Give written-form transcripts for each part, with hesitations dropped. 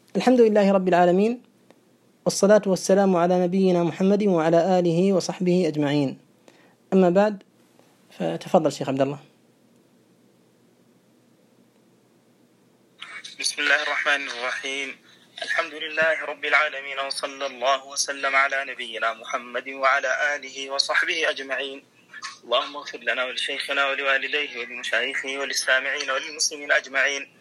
الحمد لله رب العالمين، والصلاة والسلام على نبينا محمد وعلى آله وصحبه أجمعين. أما بعد، فتفضل شيخ عبد الله. بسم الله الرحمن الرحيم. الحمد لله رب العالمين، وصلى الله وسلم على نبينا محمد وعلى آله وصحبه أجمعين. اللهم اغفر لنا ولشيخنا ولوالديه ولمشايخه وللسامعين وللمسلمين أجمعين.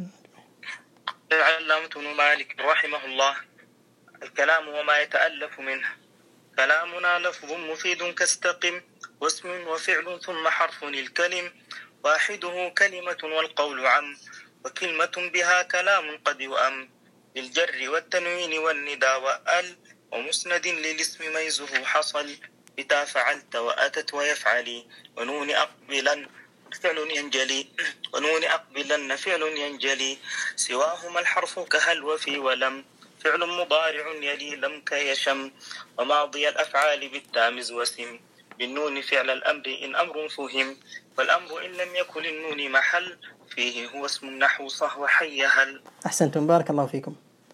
العلامة ابن مالك رحمه الله: الكلام وما يتألف منه. كلامنا لفظ مفيد كاستقم، واسم وفعل ثم حرف الكلم، واحده كلمة والقول عم، وكلمة بها كلام قد يؤم، للجر والتنوين والندى وأل، ومسند للاسم ميزه حصل، بتا فعلت وأتت ويفعلي، ونون أقبلا فعل ينجلي، ونون أقبلن فعل ينجلي، سواهما الحرف كهل وفي ولم، فعل مضارع يلي لم كيشم، وماضي الأفعال بالتامز وسم، بالنون فعل الأمر إن أمر فهم، والأمر إن لم يكن للنون محل، فيه هو اسم النحو صهو حي هل. أحسنتم، بارك الله فيكم.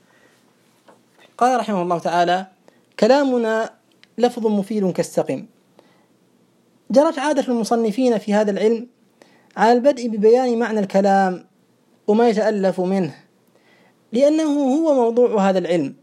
قال رحمه الله تعالى: كلامنا لفظ مفيد كاستقم. جرت عادة المصنفين في هذا العلم على البدء ببيان معنى الكلام وما يتألف منه، لأنه هو موضوع هذا العلم،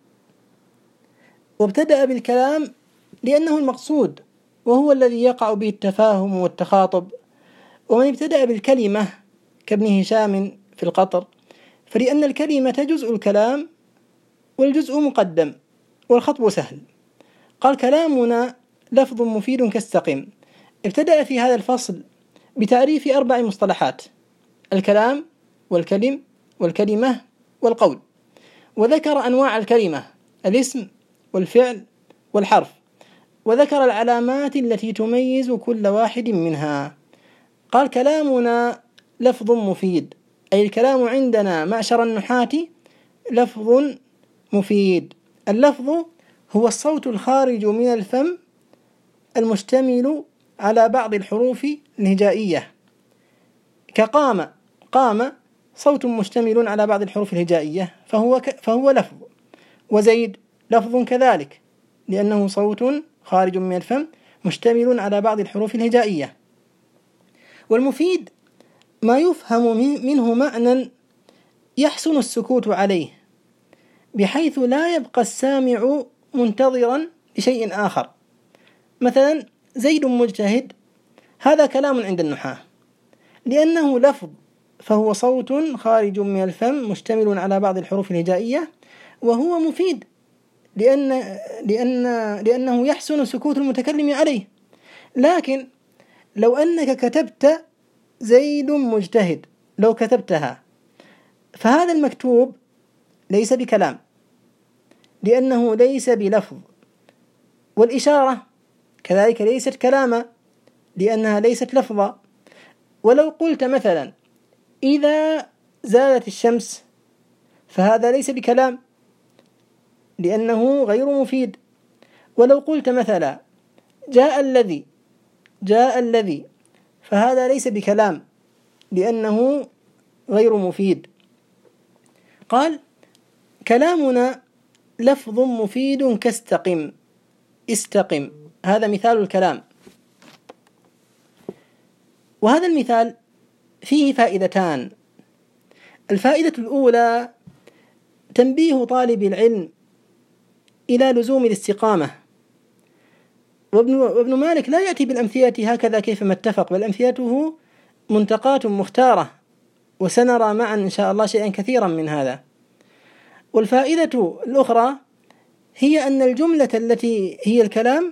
وابتدأ بالكلام لأنه المقصود وهو الذي يقع به التفاهم والتخاطب. ومن ابتدأ بالكلمة كابن هشام في القطر، فلأن الكلمة جزء الكلام والجزء مقدم والخطب سهل. قال: كلامنا لفظ مفيد كاستقم. ابتدأ في هذا الفصل بتعريف 4 مصطلحات: الكلام والكلم والكلمة والقول، وذكر أنواع الكلمة: الاسم والفعل والحرف، وذكر العلامات التي تميز كل واحد منها. قال: كلامنا لفظ مفيد، أي الكلام عندنا معشر النحاة لفظ مفيد. اللفظ هو الصوت الخارج من الفم المشتمل على بعض الحروف الهجائية، كقام، قام صوت مشتمل على بعض الحروف الهجائية فهو لفظ. وزيد لفظ كذلك، لأنه صوت خارج من الفم مشتمل على بعض الحروف الهجائية. والمفيد ما يفهم منه معنى يحسن السكوت عليه، بحيث لا يبقى السامع منتظرا لشيء آخر. مثلا: زيد مجتهد، هذا كلام عند النحاة، لأنه لفظ فهو صوت خارج من الفم مشتمل على بعض الحروف الهجائية، وهو مفيد لأنه يحسن سكوت المتكلم عليه. لكن لو أنك كتبت زيد مجتهد، لو كتبتها، فهذا المكتوب ليس بكلام، لأنه ليس بلفظ. والإشارة كذلك ليست كلاما، لأنها ليست لفظا. ولو قلت مثلا: إذا زالت الشمس، فهذا ليس بكلام، لأنه غير مفيد. ولو قلت مثلا: جاء الذي، فهذا ليس بكلام، لأنه غير مفيد. قال: كلامنا لفظ مفيد كاستقم. استقم، هذا مثال الكلام. وهذا المثال فيه فائدتان. الفائدة الأولى تنبيه طالب العلم إلى لزوم الاستقامة. وابن مالك لا يأتي بالأمثلة هكذا كيفما اتفق، بل أمثلته منتقاة مختارة، وسنرى معا إن شاء الله شيئا كثيرا من هذا. والفائدة الأخرى هي أن الجملة التي هي الكلام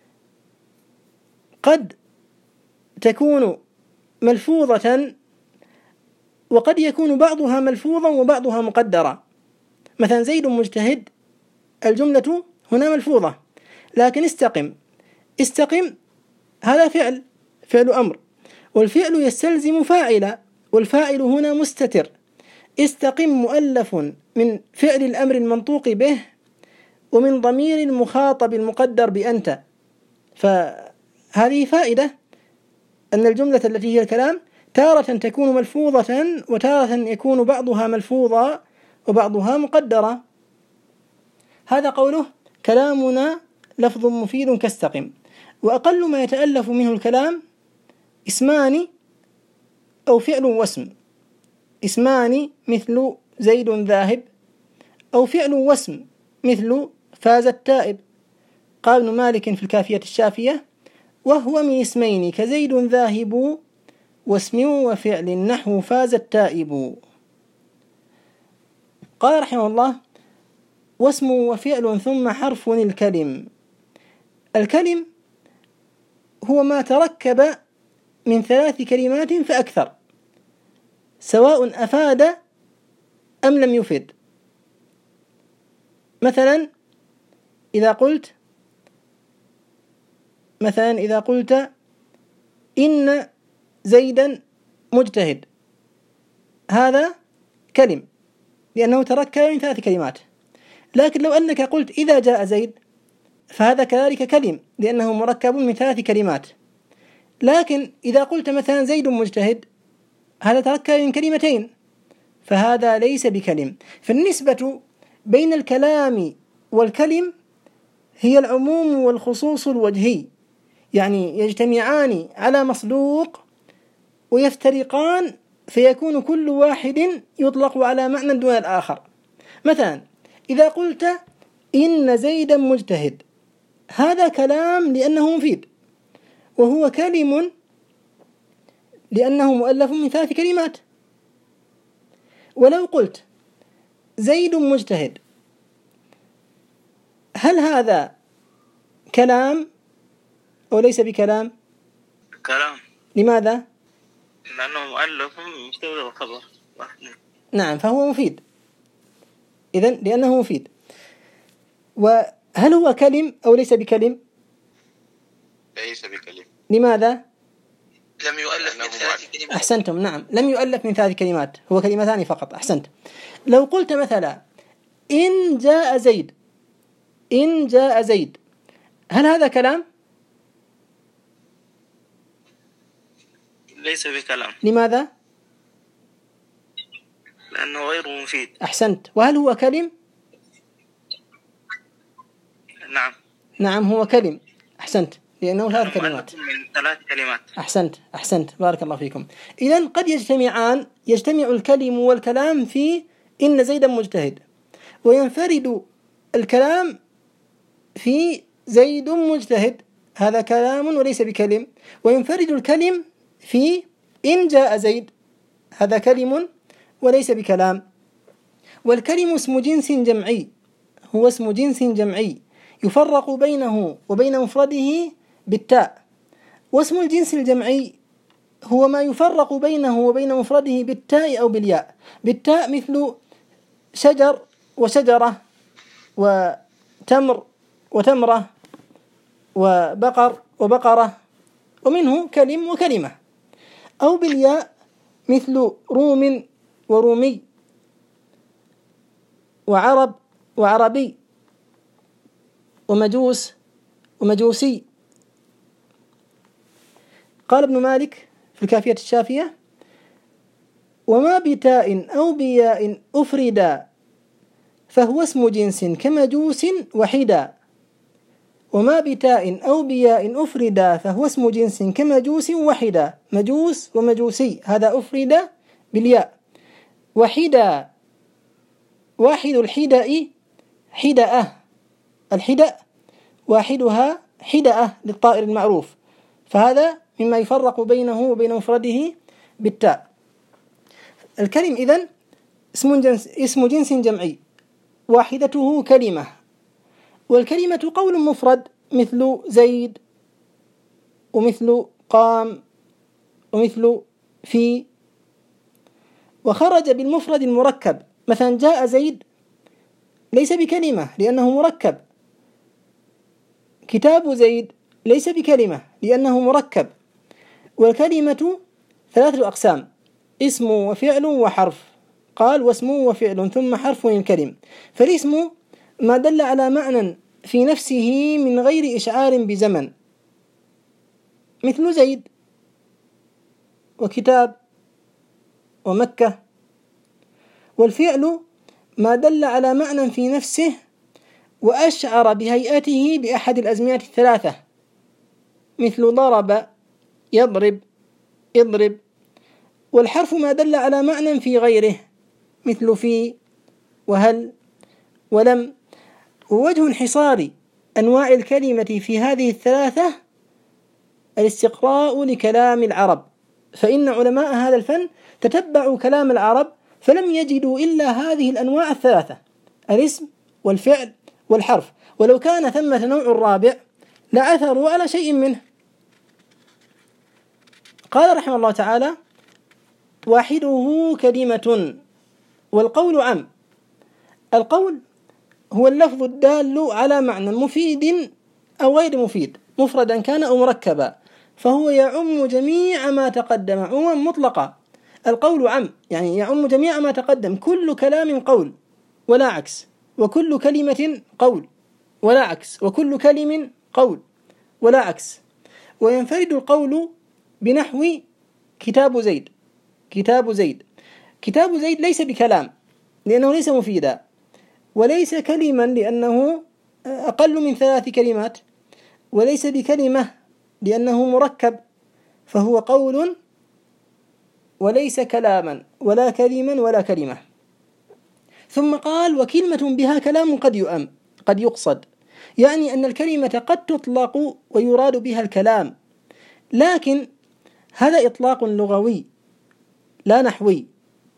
قد تكون ملفوظة، وقد يكون بعضها ملفوظا وبعضها مقدرا. مثلا: زيد مجتهد، الجملة هنا ملفوظة، لكن استقم هذا فعل أمر، والفعل يستلزم فاعلا، والفاعل هنا مستتر. استقم مؤلف من فعل الأمر المنطوق به، ومن ضمير المخاطب المقدر بأنت. فهذه فائدة أن الجملة التي هي الكلام تارة تكون ملفوظة، وتارة يكون بعضها ملفوظا وبعضها مقدرة. هذا قوله كلامنا لفظ مفيد كاستقم. وأقل ما يتألف منه الكلام اسمان أو فعل واسم. اسمان مثل زيد ذاهب، أو فعل واسم مثل فاز التائب. قال ابن مالك في الكافية الشافية: وهو من اسمين كزيد ذاهب، واسم وفعل نحو فاز التائب. قال رحمه الله: واسم وفعل ثم حرف الكلم. الكلم هو ما تركب من 3 كلمات فأكثر، سواء أفاد أم لم يفد. مثلا إذا قلت إن زيدا مجتهد، هذا كلم لأنه تركب من 3 كلمات. لكن لو أنك قلت إذا جاء زيد، فهذا كذلك كلم لأنه مركب من 3 كلمات. لكن إذا قلت مثلا زيد مجتهد، هذا تركب من 2 كلمات، فهذا ليس بكلم. فالنسبة بين الكلام والكلم هي العموم والخصوص الوجهي، يعني يجتمعان على مصدوق ويفترقان، فيكون كل واحد يطلق على معنى دون الآخر. مثلا إذا قلت إن زيدا مجتهد، هذا كلام لأنه مفيد، وهو كلم لأنه مؤلف من 3 كلمات. ولو قلت زيد مجتهد، هل هذا كلام أو ليس بكلام؟ كلام. لماذا؟ لأنه مؤلف من مبتدأ وخبر. نعم، فهو مفيد إذن لأنه مفيد. وهل هو كلم أو ليس بكلم؟ ليس بكلم. لماذا؟ لم يؤلف من 3 كلمات. أحسنتم، نعم، لم يؤلف من 3 كلمات، هو كلمتان فقط. أحسنت. لو قلت مثلا إن جاء زيد، هل هذا كلام؟ ليس بكلام. لماذا؟ لأنه غير مفيد. أحسنت. وهل هو كلم؟ نعم هو كلم. أحسنت، لأنه 3 كلمات. من 3 كلمات. أحسنت، بارك الله فيكم. إذن قد يجتمع الكلم والكلام في إن زيدا مجتهد، وينفرد الكلام في زيد مجتهد، هذا كلام وليس بكلم. وينفرد الكلم في إن جاء زيد، هذا كلم وليس بكلام. والكلم اسم جنس جمعي، هو اسم جنس جمعي يفرق بينه وبين مفرده بالتاء. واسم الجنس الجمعي هو ما يفرق بينه وبين مفرده بالتاء أو بالياء. بالتاء مثل شجر وشجرة، وتمر وتمرة، وبقر وبقرة، ومنه كلم وكلمة. أو بالياء مثل روم ورومي، وعرب وعربي، ومجوس ومجوسي. قال ابن مالك في الكافية الشافية: وما بتاء أو بياء أفردا فهو اسم جنس كمجوس وحدا. وما بتاء أو بياء أفردا فهو اسم جنس كمجوس وحدا. مجوس ومجوسي هذا أفرد بالياء. وحدا واحد الحداء حدأة، الحدأ واحدها حدأة للطائر المعروف، فهذا مما يفرق بينه وبين مفرده بالتاء. الكلم إذن اسم جنس جمعي، واحدته كلمة. والكلمة قول مفرد مثل زيد، ومثل قام، ومثل في. وخرج بالمفرد المركب، مثلا جاء زيد ليس بكلمة لأنه مركب. كتاب زيد ليس بكلمة لأنه مركب. والكلمة 3 أقسام: اسم وفعل وحرف. قال: واسم وفعل ثم حرف الكلم. فالاسم ما دل على معنى في نفسه من غير إشعار بزمن، مثل زيد وكتاب ومكة. والفعل ما دل على معنى في نفسه وأشعر بهيئته بأحد الأزمنة الثلاثة، مثل ضرب، يضرب، اضرب. والحرف ما دل على معنى في غيره، مثل في، وهل، ولم. ووجه انحصار أنواع الكلمة في هذه الثلاثة الاستقراء لكلام العرب، فإن علماء هذا الفن تتبعوا كلام العرب فلم يجدوا إلا هذه الأنواع الثلاثة: الاسم والفعل والحرف، ولو كان ثمة نوع رابع لعثروا على شيء منه. قال رحمه الله تعالى: واحده كلمة. والقول عام. القول هو اللفظ الدال على معنى مفيد أو غير مفيد، مفردا كان أو مركبا، فهو يعم جميع ما تقدم عموما مطلقا. القول عام يعني يعم جميع ما تقدم، كل كلام قول ولا عكس، وكل كلمة قول ولا عكس، وكل كلم قول ولا عكس. وينفرد القول بنحو كتاب زيد. كتاب زيد، كتاب زيد ليس بكلام لأنه ليس مفيدا، وليس كلما لأنه أقل من 3 كلمات، وليس بكلمة لأنه مركب، فهو قول وليس كلاما ولا كلما ولا كلمة. ثم قال: وكلمة بها كلام قد يؤم، قد يقصد، يعني أن الكلمة قد تطلق ويراد بها الكلام، لكن هذا إطلاق لغوي لا نحوي.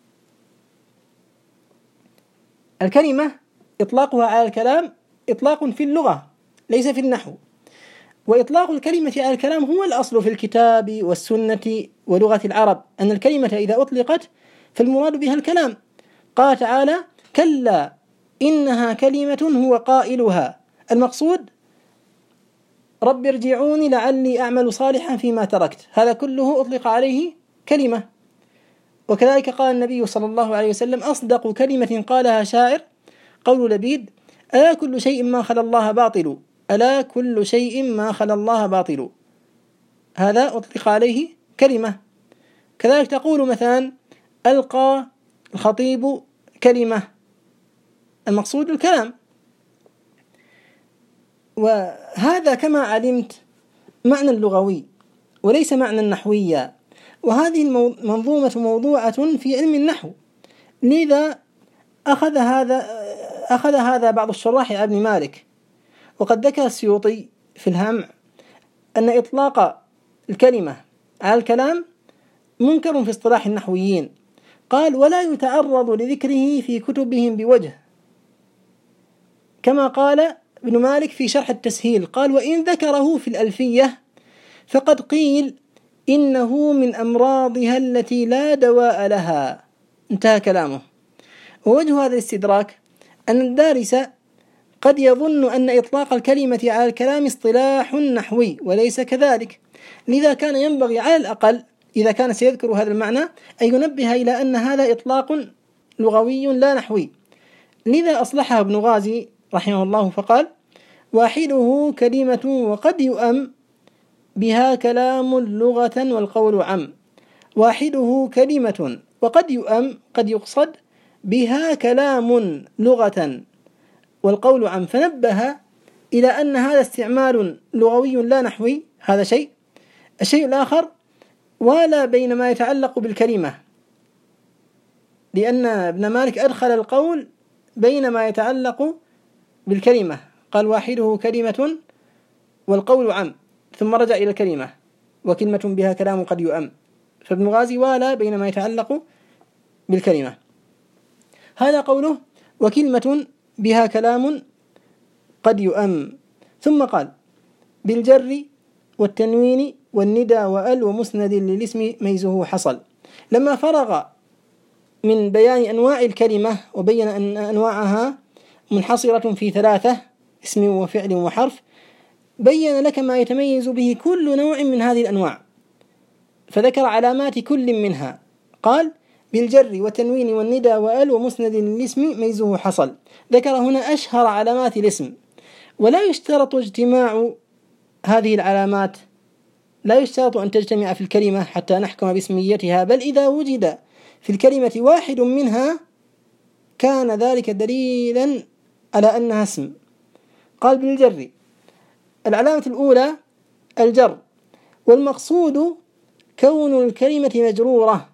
الكلمة إطلاقها على الكلام إطلاق في اللغة ليس في النحو، وإطلاق الكلمة على الكلام هو الأصل في الكتاب والسنة ولغة العرب، أن الكلمة إذا أطلقت فالمراد بها الكلام. قال تعالى: كلا إنها كلمة هو قائلها، المقصود رب ارجعوني لعلي أعمل صالحا فيما تركت، هذا كله أطلق عليه كلمة. وكذلك قال النبي صلى الله عليه وسلم: أصدق كلمة قالها شاعر قول لبيد: ألا كل شيء ما خلا الله باطل، ألا كل شيء ما خلا الله باطل. هذا أطلق عليه كلمة. كذلك تقول مثلا: ألقى الخطيب كلمة، المقصود الكلام. وهذا كما علمت معنى اللغوي وليس معنى النحوية، وهذه المنظومة موضوعة في علم النحو، لذا أخذ هذا بعض الشراح على ابن مالك. وقد ذكر السيوطي في الهمع أن إطلاق الكلمة على الكلام منكر في اصطلاح النحويين، قال: ولا يتعرض لذكره في كتبهم بوجه، كما قال ابن مالك في شرح التسهيل، قال: وإن ذكره في الألفية فقد قيل إنه من أمراضها التي لا دواء لها. انتهى كلامه. ووجه هذا الاستدراك أن الدارس قد يظن أن إطلاق الكلمة على الكلام اصطلاح نحوي، وليس كذلك، لذا كان ينبغي على الأقل إذا كان سيذكر هذا المعنى أن ينبه إلى أن هذا إطلاق لغوي لا نحوي. لذا أصلحها ابن غازي رحمه الله فقال: واحده كلمة وقد يؤم بها كلام لغة والقول عم. واحده كلمة وقد يؤم، قد يقصد بها كلام لغة والقول عم، فنبه إلى أن هذا استعمال لغوي لا نحوي، هذا شيء. الشيء الآخر: ولا بين ما يتعلق بالكلمة، لأن ابن مالك أدخل القول بين ما يتعلق بالكلمة، قال: واحده كلمة والقول عم، ثم رجع إلى الكلمة: وكلمة بها كلام قد يؤم. فابن غازي ولا بين ما يتعلق بالكلمة. هذا قوله: وكلمة بها كلام قد يؤم. ثم قال: بالجر والتنوين والندى وأل ومسند للاسم ميزه حصل. لما فرغ من بيان أنواع الكلمة وبين أن أنواعها منحصرة في 3: اسم وفعل وحرف، بين لك ما يتميز به كل نوع من هذه الأنواع، فذكر علامات كل منها. قال: بالجر والتنوين والندى وأل ومسند للاسم ميزه حصل. ذكر هنا أشهر علامات الاسم، ولا يشترط اجتماع هذه العلامات، لا يشترط أن تجتمع في الكلمة حتى نحكم باسميتها، بل إذا وجد في الكلمة واحد منها كان ذلك دليلا على أنها اسم. قال بالجر العلامة الأولى الجر، والمقصود كون الكلمة مجرورة،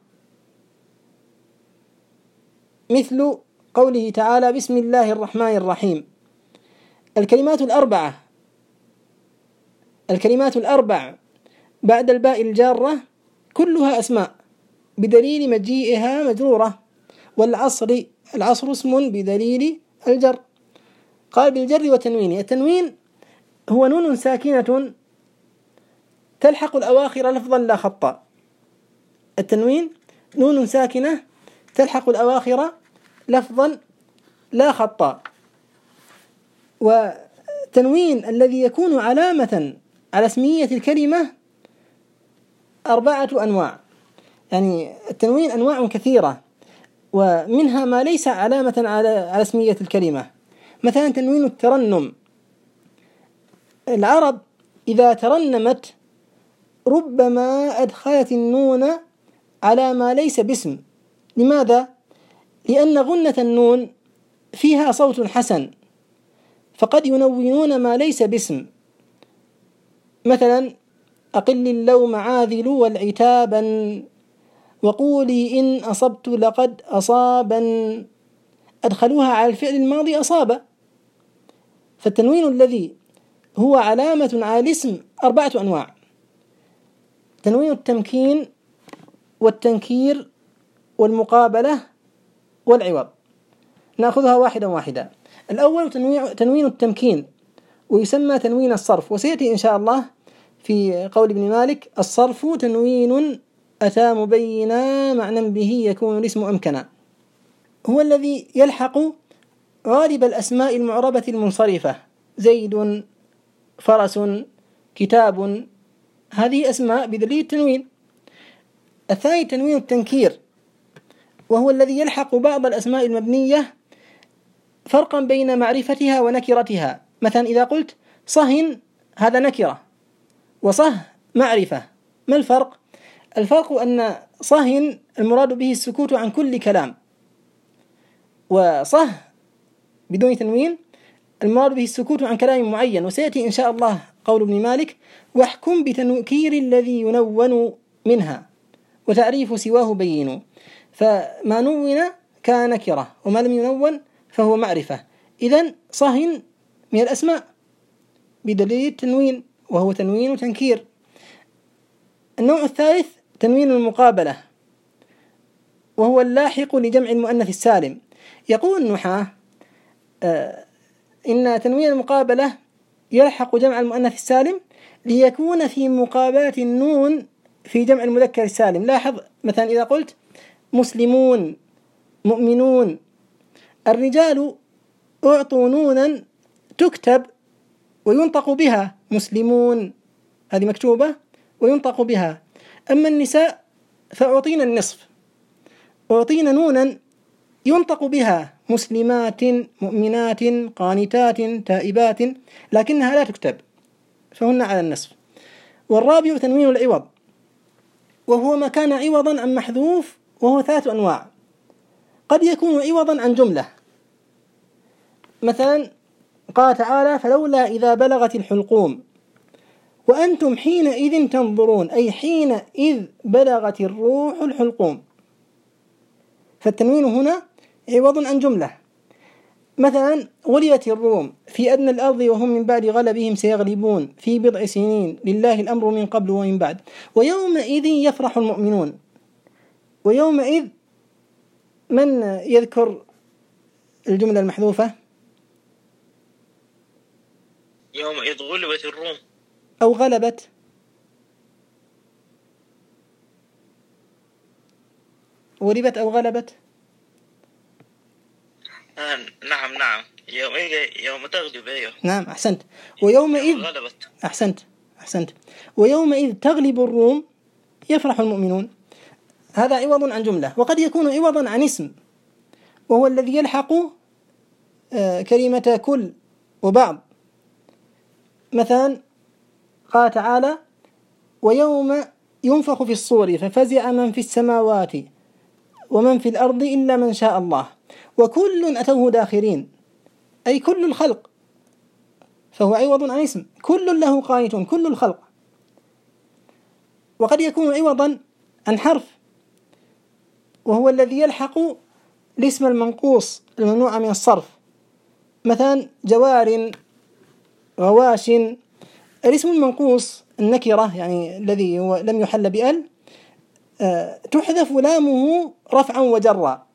مثل قوله تعالى بسم الله الرحمن الرحيم. الكلمات الأربع بعد الباء الجارة كلها أسماء بدليل مجيئها مجرورة، والعصر اسم بدليل الجر. قال بالجر والتنوين. التنوين هو نون ساكنة تلحق الأواخر لفظا لا خطا. التنوين نون ساكنة تلحق الأواخر لفظا لا خطا. والتنوين الذي يكون علامة على اسمية الكلمة 4 أنواع، يعني التنوين أنواع كثيرة، ومنها ما ليس علامة على اسمية الكلمة. مثلا تنوين الترنم، العرب إذا ترنمت ربما أدخلت النون على ما ليس باسم. لماذا؟ لأن غنة النون فيها صوت حسن، فقد ينونون ما ليس باسم. مثلا أقل اللوم عاذل والعتابا، وقولي إن أصبت لقد أصابا، أدخلوها على الفعل الماضي أصاب. فالتنوين الذي هو علامة على الاسم 4 أنواع: تنوين التمكين والتنكير والمقابلة والعوض. نأخذها واحدا واحدا. الأول تنوين التمكين، ويسمى تنوين الصرف، وسيأتي إن شاء الله في قول ابن مالك الصرف تنوين أتى مبينا معنى به يكون الاسم أمكنا. هو الذي يلحق غالب الأسماء المعربة المنصرفة: زيد، فرس، كتاب، هذه أسماء بدليل التنوين. الثاني تنوين التنكير، وهو الذي يلحق بعض الأسماء المبنية فرقا بين معرفتها ونكرتها. مثلا إذا قلت صهن، هذا نكرة، وصه معرفة. ما الفرق؟ الفرق أن صهن المراد به السكوت عن كل كلام، وصه بدون تنوين المراد به السكوت عن كلام معين. وسيأتي إن شاء الله قول ابن مالك: واحكم بتنكير الذي ينون منها وتعريف سواه بينوا. فما نون كان نكرة، وما لم ينون فهو معرفة. إذن صهن من الأسماء بدليل التنوين، وهو تنوين وتنكير. النوع الثالث تنوين المقابلة، وهو اللاحق لجمع المؤنث السالم. يقول النحاة إن تنوين المقابلة يلحق جمع المؤنث السالم ليكون في مقابلة النون في جمع المذكر السالم. لاحظ مثلا إذا قلت مسلمون، مؤمنون، الرجال أعطوا نونا تكتب وينطق بها، مسلمون هذه مكتوبة وينطق بها. أما النساء فأعطينا النصف، أعطينا نونا ينطق بها، مسلمات، مؤمنات، قانتات، تائبات، لكنها لا تكتب، فهن على النصف. والرابع تنوين العوض، وهو ما كان عوضا عن محذوف، وهو 3 أنواع. قد يكون عوضا عن جملة، مثلا قال تعالى: فلولا إذا بلغت الحلقوم وأنتم حينئذ تنظرون، أي حينئذ بلغت الروح الحلقوم. فالتنوين هنا عوض عن جملة. مثلا غلبت الروم في أدنى الأرض وهم من بعد غلبهم سيغلبون في بضع سنين لله الأمر من قبل ومن بعد، ويومئذ يفرح المؤمنون. ويومئذ من يذكر الجملة المحذوفة؟ يومئذ غلبت الروم أو غلبت. غلبت أو غلبت؟ نعم يوم تغلب. أيوه نعم، أحسنت. ويومئذ غلبت. أحسنت. ويومئذ تغلب الروم يفرح المؤمنون. هذا عوض عن جملة. وقد يكون عوضا عن اسم، وهو الذي يلحق كلمة كل وبعض. مثلا قال تعالى: ويوم ينفخ في الصور ففزع من في السماوات ومن في الأرض إلا من شاء الله. وكل أتوه داخرين، أي كل الخلق، فهو عوض عن اسم، كل له قانتون، كل الخلق. وقد يكون عوضا عن حرف، وهو الذي يلحق الاسم المنقوص الممنوع من الصرف، مثلا جوار، غواش. الاسم المنقوص النكرة يعني الذي هو لم يحل بأل تحذف لامه رفعا وجرا،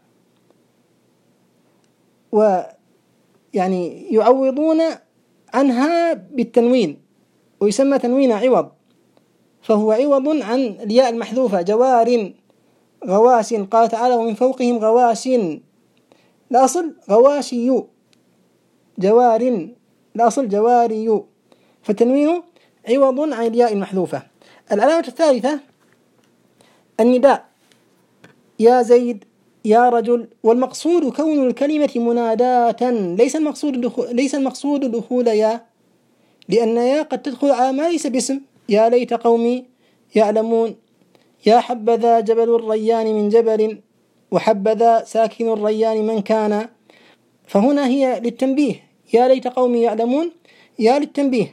ويعني يعوضون عنها بالتنوين، ويسمى تنوين عوض، فهو عوض عن الياء المحذوفة. جوار، غواش، قال تعالى ومن فوقهم غواش، الأصل غواشي، جوار، الأصل جواري، فالتنوين عوض عن الياء المحذوفة. العلامة الثالثة النداء، يا زيد، يا رجل. والمقصود كون الكلمة مناداة، ليس المقصود دخول يا، لأن يا قد تدخل على ما ليس باسم، يا ليت قومي يعلمون، يا حبذا جبل الريان من جبل، وحبذا ساكن الريان من كان، فهنا هي للتنبيه، يا ليت قومي يعلمون، يا للتنبيه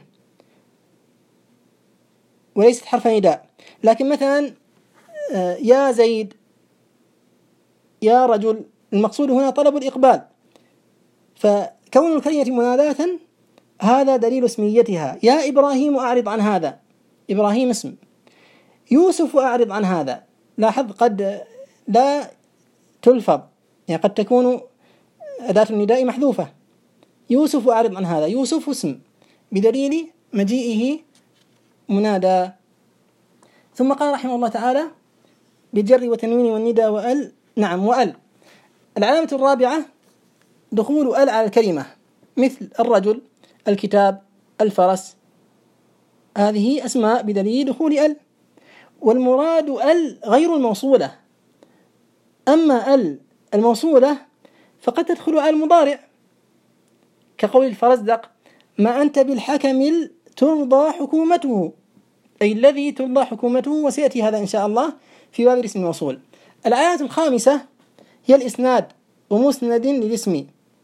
وليست حرف نداء. لكن مثلا يا زيد، يا رجل، المقصود هنا طلب الإقبال، فكون الكلمة مناداة هذا دليل اسميتها. يا إبراهيم أعرض عن هذا، إبراهيم اسم. يوسف أعرض عن هذا، لاحظ قد لا تلفظ، يعني قد تكون أداة النداء محذوفة. يوسف أعرض عن هذا، يوسف اسم بدليل مجيئه منادى. ثم قال رحمه الله تعالى بالجر والتنوين والندى وأل، نعم وأل. العلامة الرابعة دخول أل على الكلمة، مثل الرجل، الكتاب، الفرس، هذه أسماء بدليل دخول أل. والمراد أل غير الموصولة، أما أل الموصولة فقد تدخل على المضارع، كقول الفرزدق ما أنت بالحكم ترضى حكومته، أي الذي ترضى حكومته، وسيأتي هذا إن شاء الله في باب الاسم الموصول. العلامة الخامسة هي الإسناد، ومسند للاسم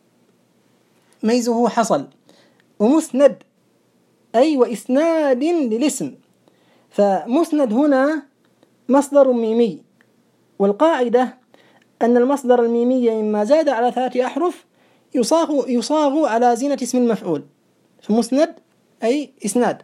ميزه حصل، ومسند أي وإسناد للاسم، فمسند هنا مصدر ميمي، والقاعدة أن المصدر الميمي مما زاد على 3 أحرف يصاغ على زينة اسم المفعول، فمسند أي إسناد.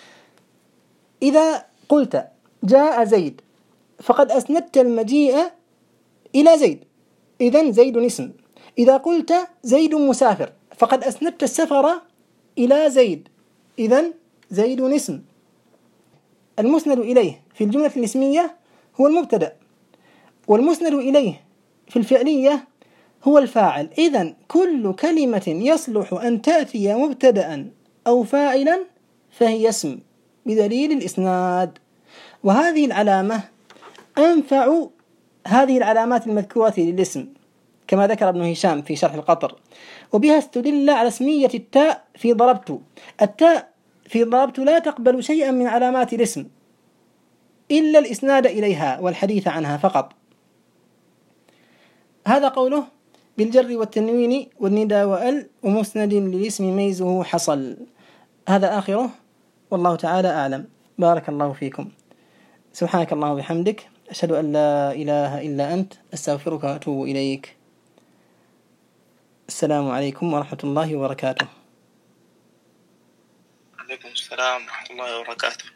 إذا قلت جاء زيد فقد أسندت المجيء إلى زيد، إذن زيد اسم. إذا قلت زيد مسافر فقد أسندت السفر إلى زيد، إذن زيد اسم. المسند إليه في الجملة الاسمية هو المبتدأ، والمسند إليه في الفعلية هو الفاعل. إذن كل كلمة يصلح أن تأتي مبتدأ أو فاعلا فهي اسم بدليل الإسناد. وهذه العلامة أنفع هذه العلامات المذكورة للاسم، كما ذكر ابن هشام في شرح القطر، وبها استدل على اسمية التاء في ضربت. التاء في ضربت لا تقبل شيئا من علامات الاسم إلا الإسناد إليها والحديث عنها فقط. هذا قوله بالجر والتنوين والندى وأل ومسند للاسم ميزه حصل. هذا آخره، والله تعالى أعلم. بارك الله فيكم. سبحانك اللهم وبحمدك، أشهد أن لا إله إلا أنت، أستغفرك وأتوب إليك. السلام عليكم ورحمة الله وبركاته. عليكم السلام ورحمة الله وبركاته.